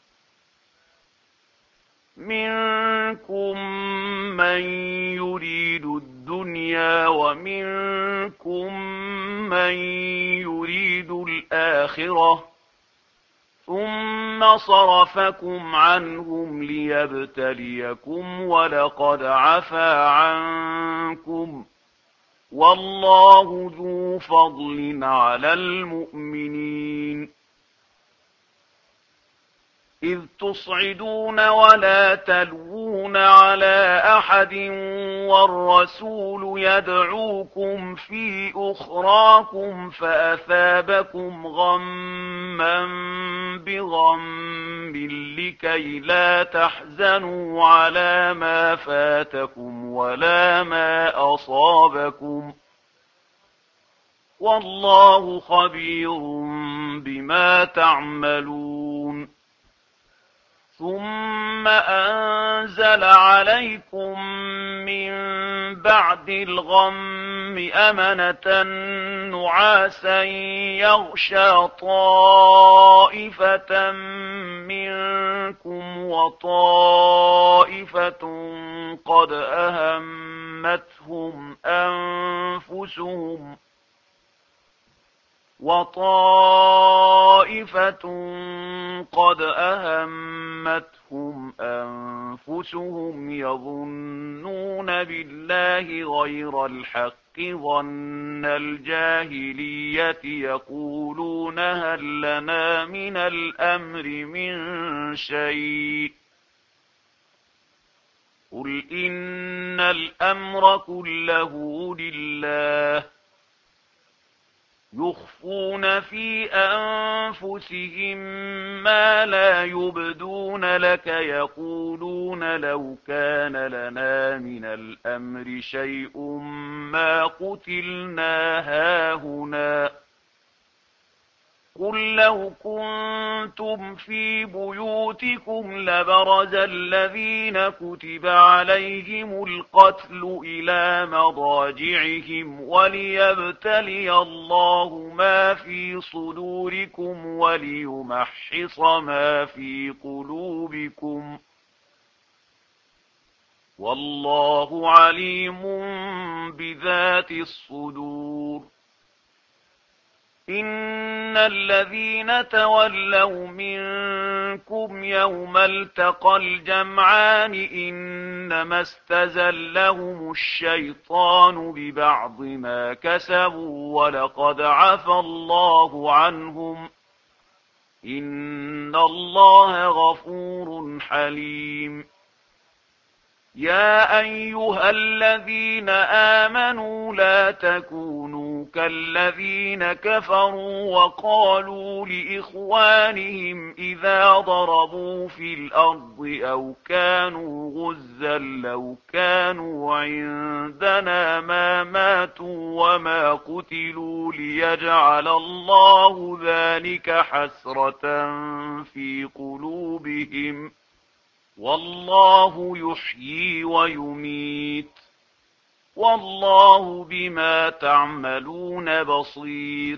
منكم من يريد الدنيا ومنكم من يريد الآخرة ثم صرفكم عنهم ليبتليكم ولقد عفا عنكم والله ذو فضل على المؤمنين إذ تصعدون ولا تلوون على أحد والرسول يدعوكم في أخراكم فأثابكم غما بغم لكي لا تحزنوا على ما فاتكم ولا ما أصابكم والله خبير بما تعملون ثم أنزل عليكم من بعد الغم أمنة نعاسا يغشى طائفة منكم وطائفة قد أهمتهم أنفسهم وطائفة قد أهمتهم أنفسهم يظنون بالله غير الحق ظن الجاهلية يقولون هل لنا من الأمر من شيء قل إن الأمر كله لله يخفون في أنفسهم ما لا يبدون لك يقولون لو كان لنا من الأمر شيء ما قتلنا هاهنا قل لو كنتم في بيوتكم لبرز الذين كتب عليهم القتل إلى مضاجعهم وليبتلي الله ما في صدوركم وليمحص ما في قلوبكم والله عليم بذات الصدور إن الذين تولوا منكم يوم التقى الجمعان إنما استزلهم الشيطان ببعض ما كسبوا ولقد عفى الله عنهم إن الله غفور حليم يا أيها الذين آمنوا لا تكونوا كالذين كفروا وقالوا لإخوانهم إذا ضربوا في الأرض أو كانوا غزا لو كانوا عندنا ما ماتوا وما قتلوا ليجعل الله ذلك حسرة في قلوبهم والله يحيي ويميت والله بما تعملون بصير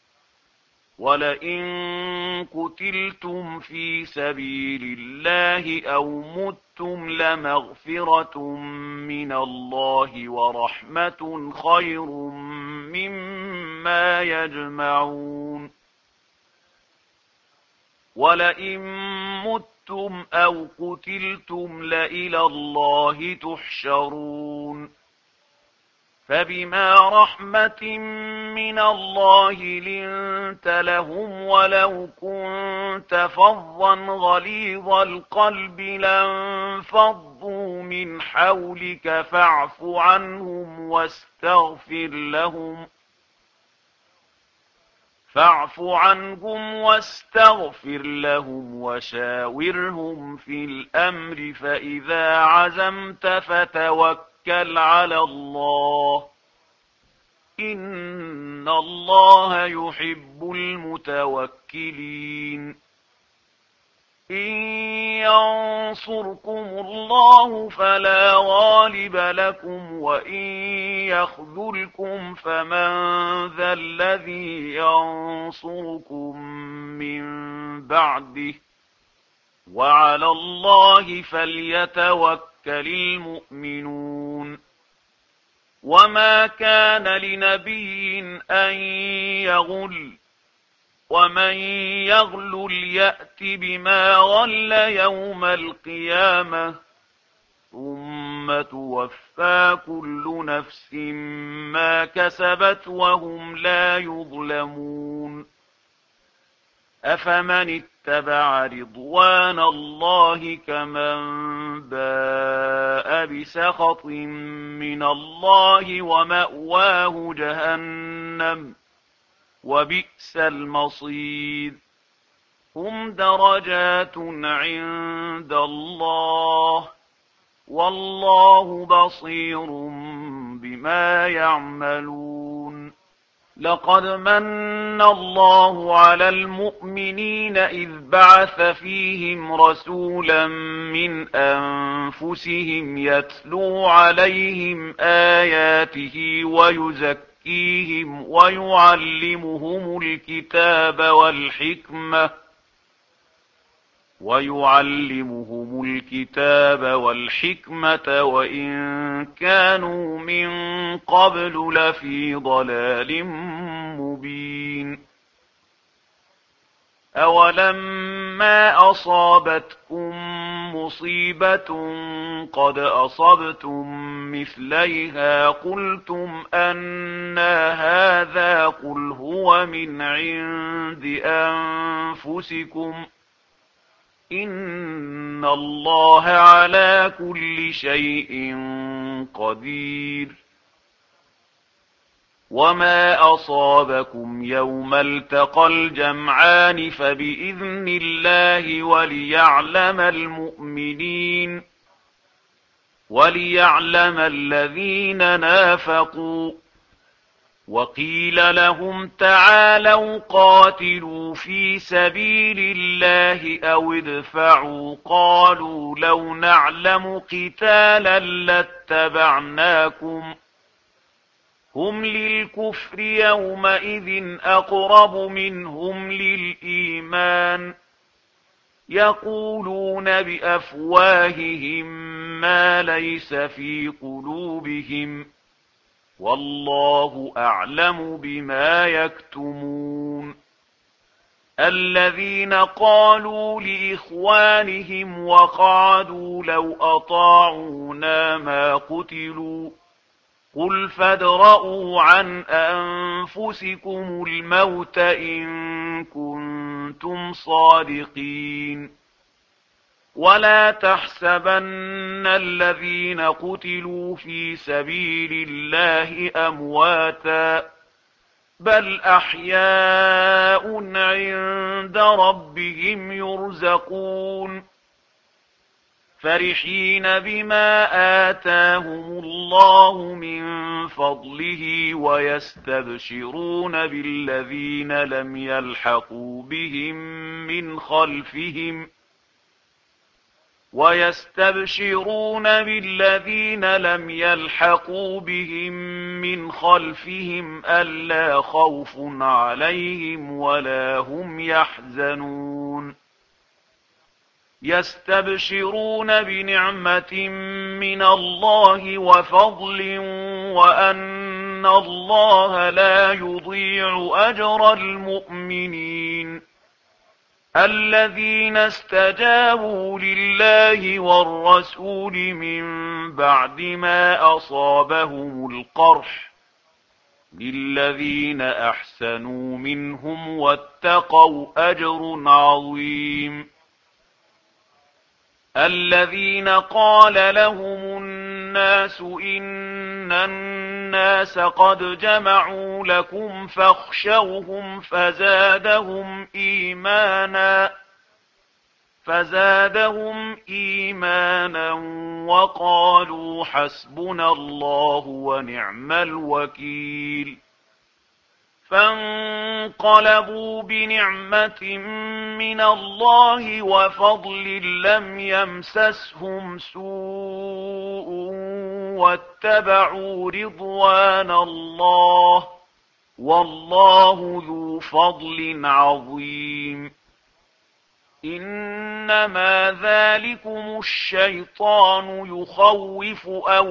ولئن قتلتم في سبيل الله أو متم لمغفرة من الله ورحمة خير مما يجمعون ولئن متم أو قتلتم لإلى الله تحشرون فبما رحمة من الله لنت لهم ولو كنت فظا غليظ القلب لانفضوا من حولك فاعف عنهم واستغفر لهم فاعف عنهم واستغفر لهم وشاورهم في الأمر فإذا عزمت فتوكل على الله إن الله يحب المتوكلين إن ينصركم الله فلا غالب لكم وإن يخذلكم فمن ذا الذي ينصركم من بعده وعلى الله فليتوكل المؤمنون وما كان لنبي أن يغل ومن يغلل يأت بما غل يوم القيامة ثم توفى كل نفس ما كسبت وهم لا يظلمون أفمن اتبع رضوان الله كمن باء بسخط من الله ومأواه جهنم وبئس المصير هم درجات عند الله والله بصير بما يعملون لقد من الله على المؤمنين إذ بعث فيهم رسولا من أنفسهم يتلو عليهم آياته ويزكيهم ويعلمهم الكتاب والحكمة ويعلمهم الكتاب والحكمة وإن كانوا من قبل لفي ضلال مبين أولما أصابتكم مصيبة قد أصبتم مثليها قلتم أنى هذا قل هو من عند أنفسكم إن الله على كل شيء قدير. وما أصابكم يوم التقى الجمعان فبإذن الله وليعلم المؤمنين وليعلم الذين نافقوا. وقيل لهم تعالوا قاتلوا في سبيل الله أو ادفعوا قالوا لو نعلم قتالا لاتبعناكم هم للكفر يومئذ أقرب منهم للإيمان يقولون بأفواههم ما ليس في قلوبهم والله أعلم بما يكتمون. الذين قالوا لإخوانهم وقعدوا لو أطاعونا ما قتلوا قل فادرءوا عن أنفسكم الموت إن كنتم صادقين. ولا تحسبن الذين قتلوا في سبيل الله أمواتا بل أحياء عند ربهم يرزقون فرحين بما آتاهم الله من فضله ويستبشرون بالذين لم يلحقوا بهم من خلفهم ويستبشرون بالذين لم يلحقوا بهم من خلفهم ألا خوف عليهم ولا هم يحزنون يستبشرون بنعمة من الله وفضل وأن الله لا يضيع أجر المؤمنين. الذين استجابوا لله والرسول من بعد ما أصابهم القرح للذين أحسنوا منهم واتقوا أجر عظيم. الذين قال لهم الناس إن الناس قد جمعوا لكم فاخشوهم فزادهم إيمانا فزادهم إيمانا وقالوا حسبنا الله ونعم الوكيل. فانقلبوا بنعمة من الله وفضل لم يمسسهم سوء واتبعوا رضوان الله والله ذو فضل عظيم. إنما ذلكم الشيطان يخوف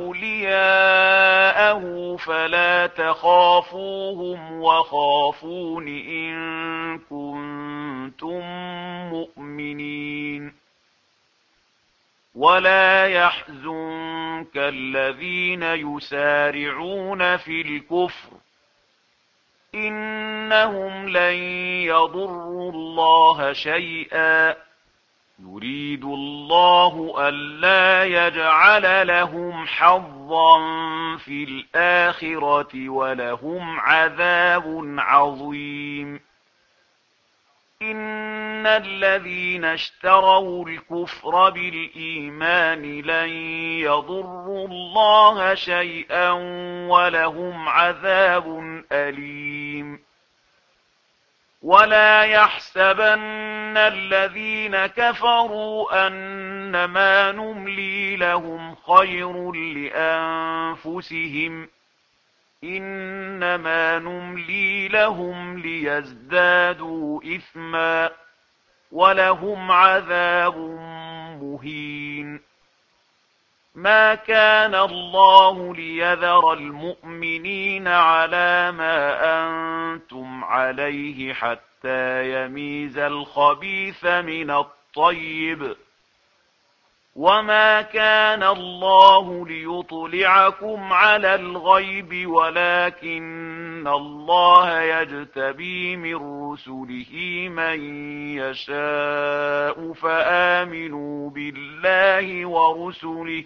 أولياءه فلا تخافوهم وخافون إن كنتم مؤمنين. ولا يحزنك الذين يسارعون في الكفر إنهم لن يضروا الله شيئا يريد الله ألا يجعل لهم حظا في الآخرة ولهم عذاب عظيم. إن الذين اشتروا الكفر بالإيمان لن يضروا الله شيئا ولهم عذاب أليم. ولا يحسبن الذين كفروا أنما نملي لهم خير لأنفسهم إنما نملي لهم ليزدادوا إثما ولهم عذاب مهين. ما كان الله ليذر المؤمنين على ما أنتم عليه حتى يميز الخبيث من الطيب وما كان الله ليطلعكم على الغيب ولكن إن الله يجتبي من رسله من يشاء فآمنوا بالله ورسله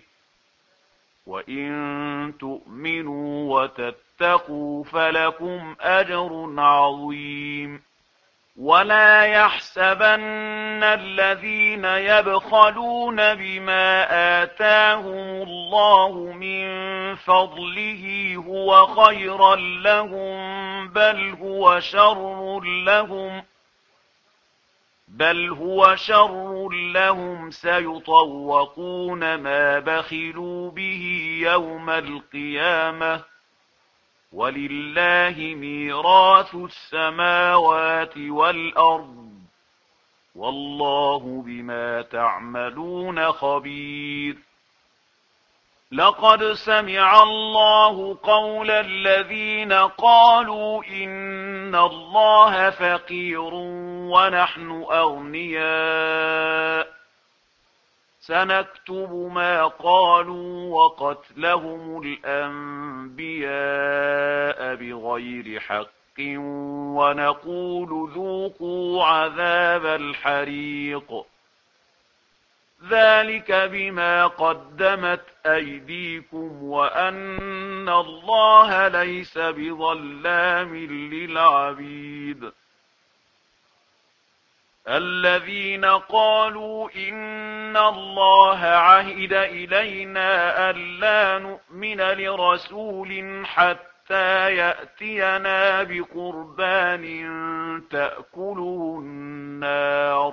وإن تؤمنوا وتتقوا فلكم أجر عظيم. ولا يحسبن الذين يبخلون بما آتاهم الله من فضله هو خيرا لهم بل هو شر لهم بل هو شر لهم سيطوقون ما بخلوا به يوم القيامة ولله ميراث السماوات والأرض والله بما تعملون خبير. لقد سمع الله قول الذين قالوا إن الله فقير ونحن أغنياء سنكتب ما قالوا وقتلهم الأنبياء بغير حق ونقول ذوقوا عذاب الحريق ذلك بما قدمت أيديكم وأن الله ليس بظلام للعبيد. الذين قالوا إن الله عهد إلينا ألا نؤمن لرسول حتى يأتينا بقربان تأكله النار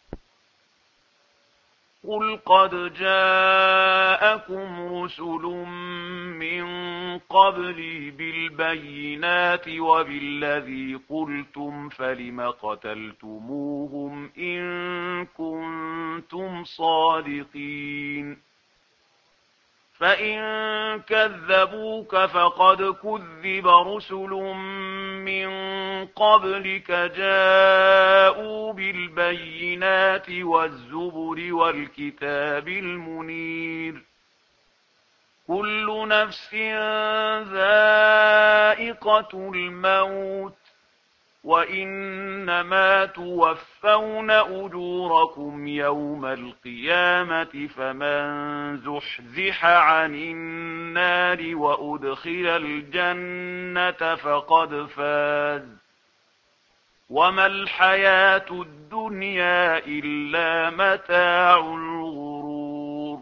قل قد جاءكم رسل من قبلي بالبينات وبالذي قلتم فلم قتلتموهم إن كنتم صادقين فإن كذبوك فقد كذب رسل من قبلك جاءوا بالبينات والزبر والكتاب المنير كل نفس ذائقة الموت وإنما توفون أجوركم يوم القيامة فمن زحزح عن النار وأدخل الجنة فقد فاز وما الحياة الدنيا إلا متاع الغرور.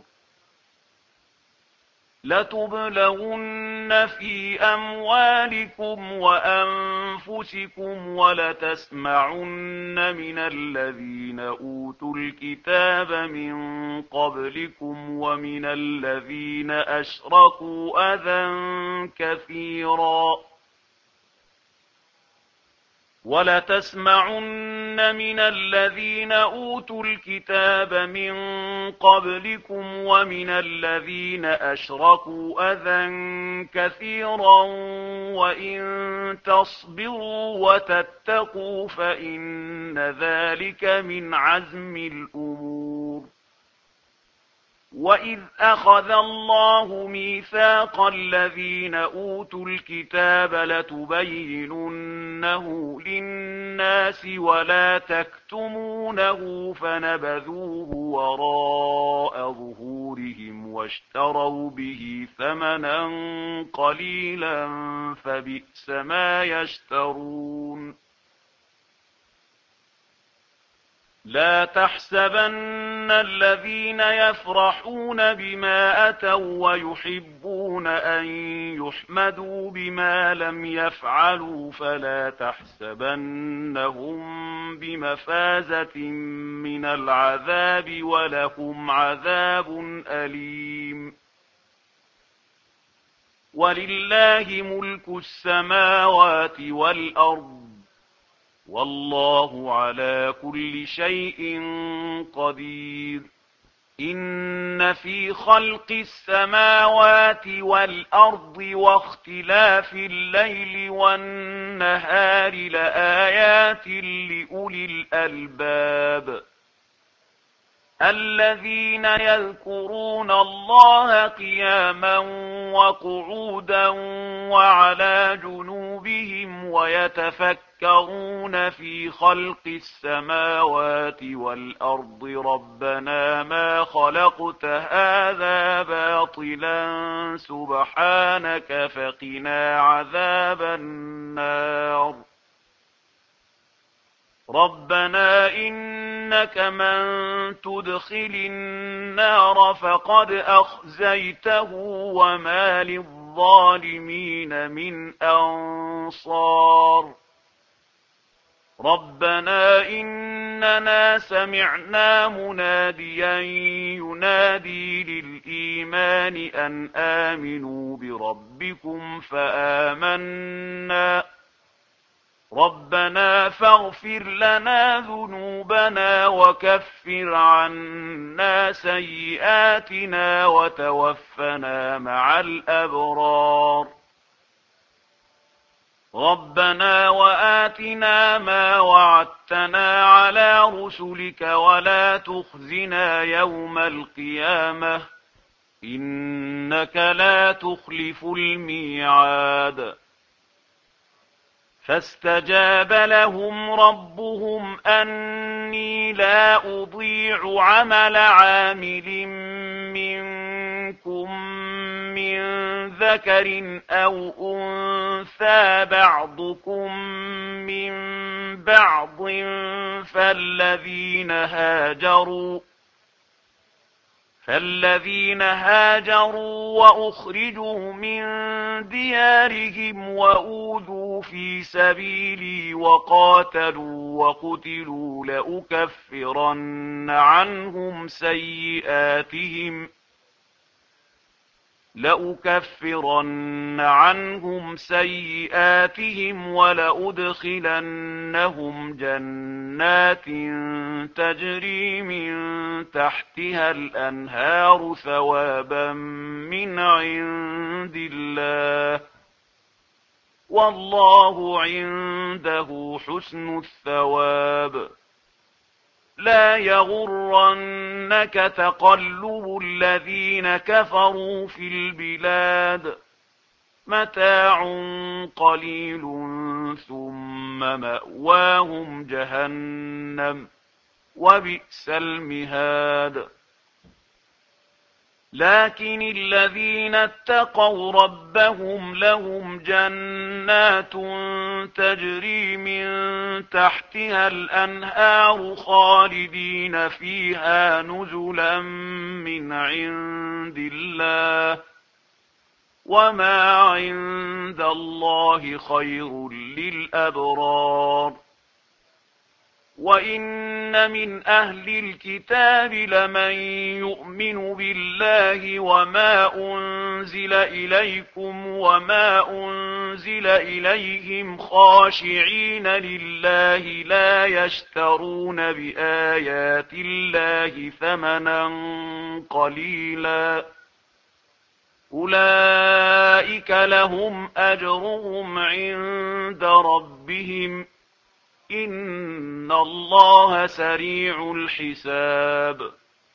لتبلغن في أموالكم وأنفسكم ولتسمعن من الذين أوتوا الكتاب من قبلكم ومن الذين أشركوا أذى كثيرا ولتسمعن من الذين أوتوا الكتاب من قبلكم ومن الذين أشركوا أذى كثيرا وإن تصبروا وتتقوا فإن ذلك من عزم الأمور. وإذ أخذ الله ميثاق الذين أوتوا الكتاب لتبيننه للناس ولا تكتمونه فنبذوه وراء ظهورهم واشتروا به ثمنا قليلا فبئس ما يشترون. لا تحسبن الذين يفرحون بما أتوا ويحبون أن يحمدوا بما لم يفعلوا فلا تحسبنهم بمفازة من العذاب ولهم عذاب أليم. ولله ملك السماوات والأرض والله على كل شيء قدير. إن في خلق السماوات والأرض واختلاف الليل والنهار لآيات لأولي الألباب الذين يذكرون الله قياما وقعودا وعلى جنوبهم قلوبهم ويتفكرون في خلق السماوات والأرض ربنا ما خلقت هذا باطلا سبحانك فقنا عذاب النار ربنا إنك من تدخل النار فقد أخزيته وما للظالمين من أنصار ربنا إننا سمعنا مناديا ينادي للإيمان أن آمنوا بربكم فآمنا ربنا فاغفر لنا ذنوبنا وكفر عنا سيئاتنا وتوفنا مع الأبرار ربنا وآتنا ما وعدتنا على رسلك ولا تخزنا يوم القيامة إنك لا تخلف الميعاد فاستجاب لهم ربهم أني لا أضيع عمل عامل منكم من ذكر أو أنثى بعضكم من بعض فالذين هاجروا فالذين هاجروا وأخرجوا من ديارهم وأوذوا في سبيلي وقاتلوا وقتلوا لأكفرن عنهم سيئاتهم لأكفرن عنهم سيئاتهم ولأدخلنهم جنات تجري من تحتها الأنهار ثوابا من عند الله والله عنده حسن الثواب لا يغرنك تقلب الذين كفروا في البلاد متاع قليل ثم مأواهم جهنم وبئس المهاد لكن الذين اتقوا ربهم لهم جنات تجري من تحتها الأنهار خالدين فيها نزلا من عند الله وما عند الله خير للأبرار وإن من أهل الكتاب لمن يؤمن بالله وما أنزل إليكم وما أنزل إليهم خاشعين لله لا يشترون بآيات الله ثمنا قليلا أولئك لهم أجرهم عند ربهم إن الله سريع الحساب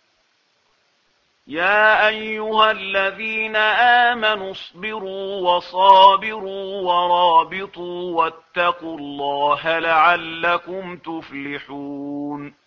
يا أيها الذين آمنوا اصبروا وصابروا ورابطوا واتقوا الله لعلكم تفلحون